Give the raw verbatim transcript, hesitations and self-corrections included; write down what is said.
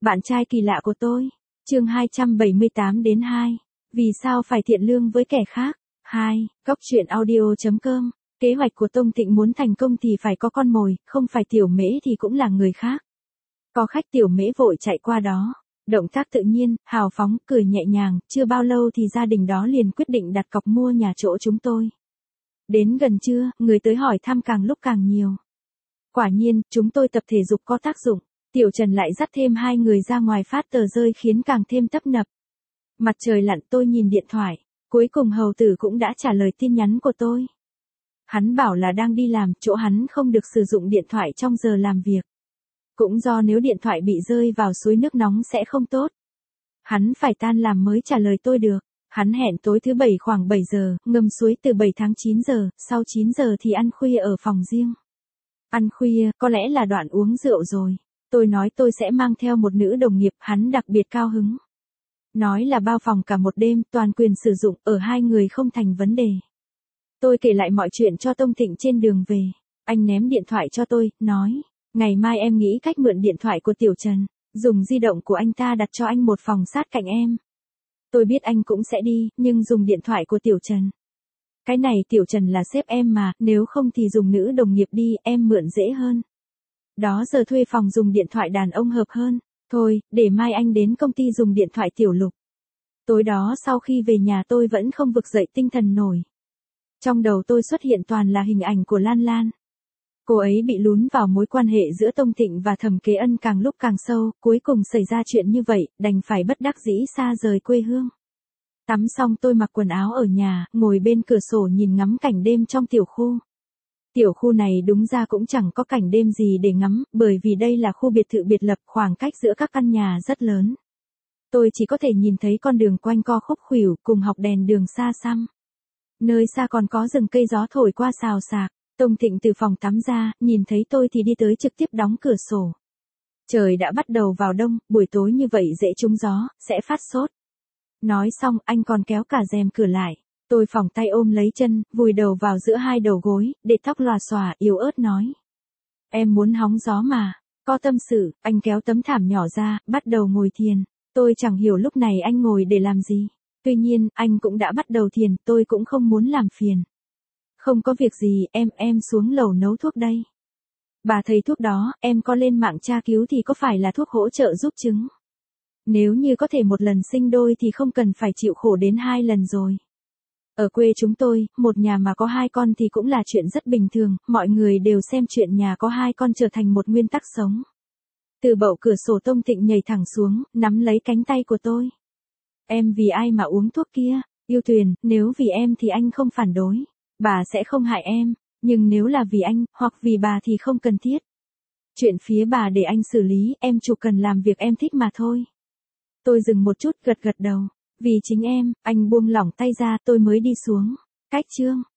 Bạn trai kỳ lạ của tôi. Chương hai trăm bảy mươi tám đến hai. Vì sao phải thiện lương với kẻ khác? hai. Góc truyện audio chấm com. Kế hoạch của Tông Thịnh muốn thành công thì phải có con mồi, không phải Tiểu Mễ thì cũng là người khác. Có khách Tiểu Mễ vội chạy qua đó. Động tác tự nhiên, hào phóng, cười nhẹ nhàng, chưa bao lâu thì gia đình đó liền quyết định đặt cọc mua nhà chỗ chúng tôi. Đến gần trưa, người tới hỏi thăm càng lúc càng nhiều. Quả nhiên, chúng tôi tập thể dục có tác dụng. Tiểu Trần lại dắt thêm hai người ra ngoài phát tờ rơi khiến càng thêm tấp nập. Mặt trời lặn tôi nhìn điện thoại. Cuối cùng hầu tử cũng đã trả lời tin nhắn của tôi. Hắn bảo là đang đi làm, chỗ hắn không được sử dụng điện thoại trong giờ làm việc. Cũng do nếu điện thoại bị rơi vào suối nước nóng sẽ không tốt. Hắn phải tan làm mới trả lời tôi được. Hắn hẹn tối thứ bảy khoảng bảy giờ, ngâm suối từ bảy tháng chín giờ, sau chín giờ thì ăn khuya ở phòng riêng. Ăn khuya, có lẽ là đoạn uống rượu rồi. Tôi nói tôi sẽ mang theo một nữ đồng nghiệp, hắn đặc biệt cao hứng. Nói là bao phòng cả một đêm, toàn quyền sử dụng, ở hai người không thành vấn đề. Tôi kể lại mọi chuyện cho Tông Thịnh trên đường về. Anh ném điện thoại cho tôi, nói, ngày mai em nghĩ cách mượn điện thoại của Tiểu Trần, dùng di động của anh ta đặt cho anh một phòng sát cạnh em. Tôi biết anh cũng sẽ đi, nhưng dùng điện thoại của Tiểu Trần. Cái này Tiểu Trần là sếp em mà, nếu không thì dùng nữ đồng nghiệp đi, em mượn dễ hơn. Đó giờ thuê phòng dùng điện thoại đàn ông hợp hơn. Thôi, để mai anh đến công ty dùng điện thoại Tiểu Lục. Tối đó sau khi về nhà tôi vẫn không vực dậy tinh thần nổi. Trong đầu tôi xuất hiện toàn là hình ảnh của Lan Lan. Cô ấy bị lún vào mối quan hệ giữa Tông Thịnh và Thẩm Kế Ân càng lúc càng sâu, cuối cùng xảy ra chuyện như vậy, đành phải bất đắc dĩ xa rời quê hương. Tắm xong tôi mặc quần áo ở nhà, ngồi bên cửa sổ nhìn ngắm cảnh đêm trong tiểu khu. Tiểu khu này đúng ra cũng chẳng có cảnh đêm gì để ngắm, bởi vì đây là khu biệt thự biệt lập, khoảng cách giữa các căn nhà rất lớn. Tôi chỉ có thể nhìn thấy con đường quanh co khúc khuỷu cùng học đèn đường xa xăm. Nơi xa còn có rừng cây gió thổi qua xào xạc. Tông Thịnh từ phòng tắm ra, nhìn thấy tôi thì đi tới trực tiếp đóng cửa sổ. Trời đã bắt đầu vào đông, buổi tối như vậy dễ trúng gió, sẽ phát sốt. Nói xong anh còn kéo cả rèm cửa lại. Tôi phỏng tay ôm lấy chân, vùi đầu vào giữa hai đầu gối, để tóc lòa xòa, yếu ớt nói. Em muốn hóng gió mà. Có tâm sự, anh kéo tấm thảm nhỏ ra, bắt đầu ngồi thiền. Tôi chẳng hiểu lúc này anh ngồi để làm gì. Tuy nhiên, anh cũng đã bắt đầu thiền, tôi cũng không muốn làm phiền. Không có việc gì, em, em xuống lầu nấu thuốc đây. Bà thấy thuốc đó, em có lên mạng tra cứu thì có phải là thuốc hỗ trợ giúp trứng. Nếu như có thể một lần sinh đôi thì không cần phải chịu khổ đến hai lần rồi. Ở quê chúng tôi, một nhà mà có hai con thì cũng là chuyện rất bình thường, mọi người đều xem chuyện nhà có hai con trở thành một nguyên tắc sống. Từ bậu cửa sổ Tông Thịnh nhảy thẳng xuống, nắm lấy cánh tay của tôi. Em vì ai mà uống thuốc kia? Yêu Tuyền, nếu vì em thì anh không phản đối. Bà sẽ không hại em, nhưng nếu là vì anh, hoặc vì bà thì không cần thiết. Chuyện phía bà để anh xử lý, em chỉ cần làm việc em thích mà thôi. Tôi dừng một chút, gật gật đầu. Vì chính em, anh buông lỏng tay ra, tôi mới đi xuống. Cách chương.